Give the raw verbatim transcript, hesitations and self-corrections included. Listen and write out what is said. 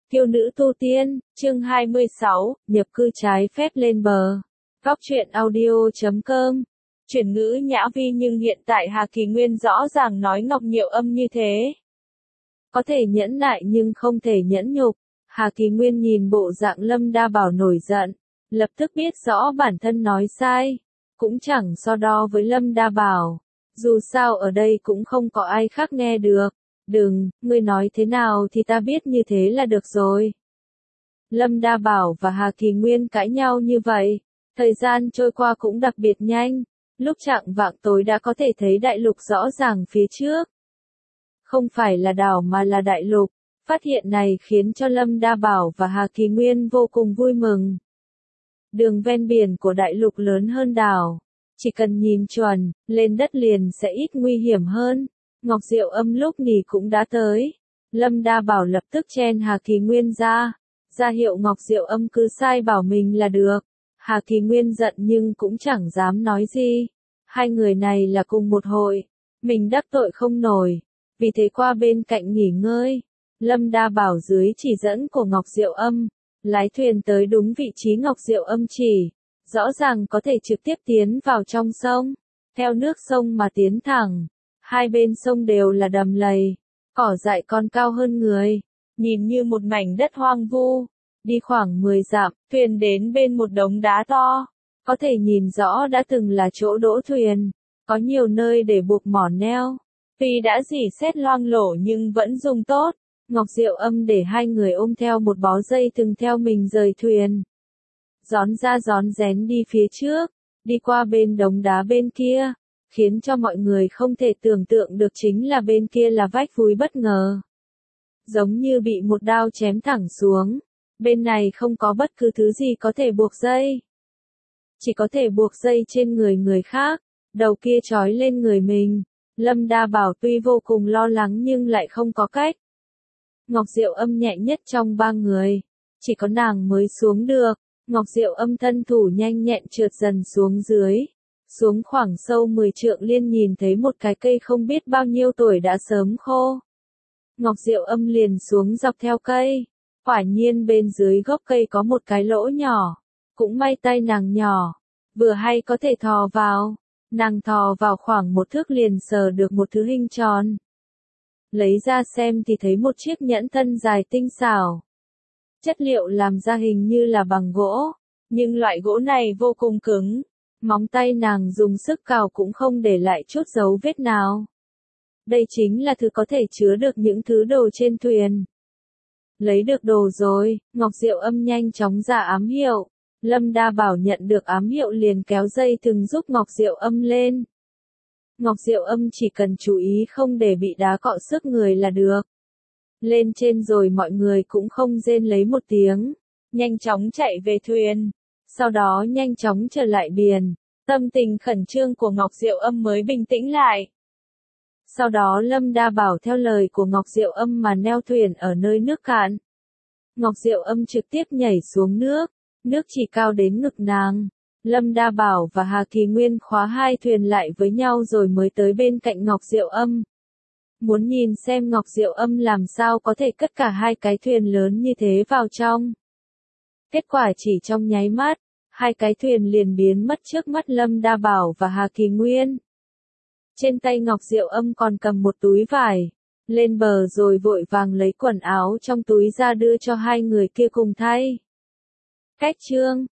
Kiêu nữ tu tiên, chương hai mươi sáu, nhập cư trái phép lên bờ. Góc truyện audio chấm com. Chuyển ngữ Nhã Vi nhưng hiện tại Hà Kỳ Nguyên rõ ràng nói Ngọc Nhiệu Âm như thế. Có thể nhẫn nại nhưng không thể nhẫn nhục. Hà Kỳ Nguyên nhìn bộ dạng Lâm Đa Bảo nổi giận, lập tức biết rõ bản thân nói sai. Cũng chẳng so đo với Lâm Đa Bảo. Dù sao ở đây cũng không có ai khác nghe được. Đừng, ngươi nói thế nào thì ta biết như thế là được rồi. Lâm Đa Bảo và Hà Kỳ Nguyên cãi nhau như vậy. Thời gian trôi qua cũng đặc biệt nhanh. Lúc chạng vạng tối đã có thể thấy đại lục rõ ràng phía trước. Không phải là đảo mà là đại lục. Phát hiện này khiến cho Lâm Đa Bảo và Hà Kỳ Nguyên vô cùng vui mừng. Đường ven biển của đại lục lớn hơn đảo. Chỉ cần nhìn chuẩn, lên đất liền sẽ ít nguy hiểm hơn. Ngọc Diệu Âm lúc nỉ cũng đã tới. Lâm Đa Bảo lập tức chen Hà Kỳ Nguyên ra. Ra hiệu Ngọc Diệu Âm cứ sai bảo mình là được. Hà Kỳ Nguyên giận nhưng cũng chẳng dám nói gì. Hai người này là cùng một hội. Mình đắc tội không nổi. Vì thế qua bên cạnh nghỉ ngơi. Lâm Đa Bảo dưới chỉ dẫn của Ngọc Diệu Âm. Lái thuyền tới đúng vị trí Ngọc Diệu Âm chỉ. Rõ ràng có thể trực tiếp tiến vào trong sông. Theo nước sông mà tiến thẳng. Hai bên sông đều là đầm lầy, cỏ dại còn cao hơn người, nhìn như một mảnh đất hoang vu. Đi khoảng mười dặm, thuyền đến bên một đống đá to, có thể nhìn rõ đã từng là chỗ đỗ thuyền, có nhiều nơi để buộc mỏ neo. Tuy đã rỉ sét loang lổ nhưng vẫn dùng tốt. Ngọc Diệu Âm để hai người ôm theo một bó dây từng theo mình rời thuyền. Rón ra rón rén đi phía trước, đi qua bên đống đá bên kia. Khiến cho mọi người không thể tưởng tượng được chính là bên kia là vách núi bất ngờ. Giống như bị một đao chém thẳng xuống. Bên này không có bất cứ thứ gì có thể buộc dây. Chỉ có thể buộc dây trên người người khác. Đầu kia trói lên người mình. Lâm Đa Bảo tuy vô cùng lo lắng nhưng lại không có cách. Ngọc Diệu Âm nhẹ nhất trong ba người. Chỉ có nàng mới xuống được. Ngọc Diệu Âm thân thủ nhanh nhẹn trượt dần xuống dưới. Xuống khoảng sâu mười trượng liên nhìn thấy một cái cây không biết bao nhiêu tuổi đã sớm khô. Ngọc Diệu Âm liền xuống dọc theo cây. Quả nhiên bên dưới gốc cây có một cái lỗ nhỏ. Cũng may tay nàng nhỏ. Vừa hay có thể thò vào. Nàng thò vào khoảng một thước liền sờ được một thứ hình tròn. Lấy ra xem thì thấy một chiếc nhẫn thân dài tinh xảo. Chất liệu làm ra hình như là bằng gỗ. Nhưng loại gỗ này vô cùng cứng. Móng tay nàng dùng sức cào cũng không để lại chút dấu vết nào. Đây chính là thứ có thể chứa được những thứ đồ trên thuyền. Lấy được đồ rồi, Ngọc Diệu Âm nhanh chóng ra ám hiệu. Lâm Đa Bảo nhận được ám hiệu liền kéo dây thừng giúp Ngọc Diệu Âm lên. Ngọc Diệu Âm chỉ cần chú ý không để bị đá cọ sức người là được. Lên trên rồi mọi người cũng không rên lấy một tiếng. Nhanh chóng chạy về thuyền. Sau đó nhanh chóng trở lại biển. Tâm tình khẩn trương của Ngọc Diệu Âm mới bình tĩnh lại. Sau đó Lâm Đa Bảo theo lời của Ngọc Diệu Âm mà neo thuyền ở nơi nước cạn. Ngọc Diệu Âm trực tiếp nhảy xuống nước. Nước chỉ cao đến ngực nàng. Lâm Đa Bảo và Hà Kỳ Nguyên khóa hai thuyền lại với nhau rồi mới tới bên cạnh Ngọc Diệu Âm. Muốn nhìn xem Ngọc Diệu Âm làm sao có thể cất cả hai cái thuyền lớn như thế vào trong. Kết quả chỉ trong nháy mắt. Hai cái thuyền liền biến mất trước mắt Lâm Đa Bảo và Hà Kỳ Nguyên. Trên tay Ngọc Diệu Âm còn cầm một túi vải. Lên bờ rồi vội vàng lấy quần áo trong túi ra đưa cho hai người kia cùng thay. Cách chương